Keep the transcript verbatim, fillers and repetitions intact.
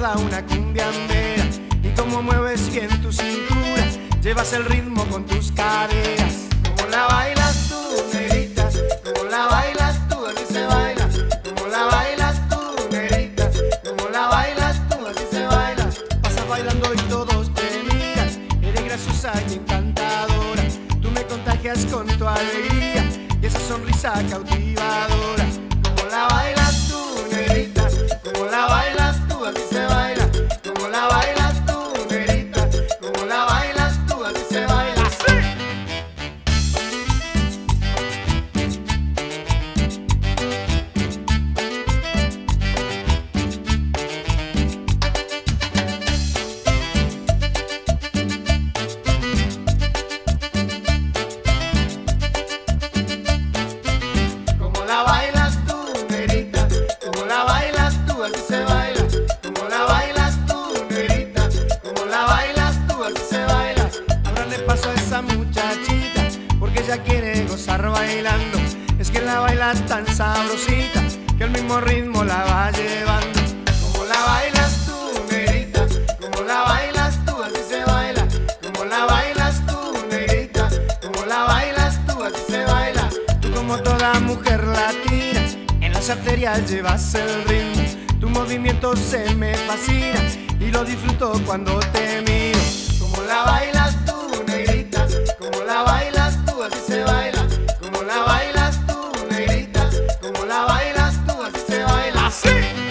toda una cumbiambera. Y cómo mueves bien tu cintura, llevas el ritmo con tus caderas. Como la bailas tú, negrita, como la bailas tú, así se baila. Como la bailas tú, negrita, como la bailas tú, así se baila. Pasas bailando y todos te miran, eres graciosa y encantadora. Tú me contagias con tu alegría y esa sonrisa cautivadora. Como la bailas tú, negrita, como la bailas tú, así se baila. Como la bailas tú, negrita, como la bailas tú, así se baila. ¡Sí! Como la bailas tú, negrita, como la bailas tú, así se baila. Como la bailas tú, negrita, como la bailas tú, así se baila. Ábrale paso a esa muchachita, porque ella quiere gozar bailando. Es que la baila tan sabrosita, que el mismo ritmo la va llevando. Como la bailas tú, negrita, como la bailas tú, así se baila. Como la bailas tú, negrita, como la bailas tú, así se baila. Tú como toda mujer latina, en las arterias llevas el ritmo. Tu movimiento se me fascina y lo disfruto cuando te miro. Como la bailas tú, negrita, como la bailas tú, así se baila. Como la bailas tú, negrita, como la bailas tú, así se baila. ¡Sí!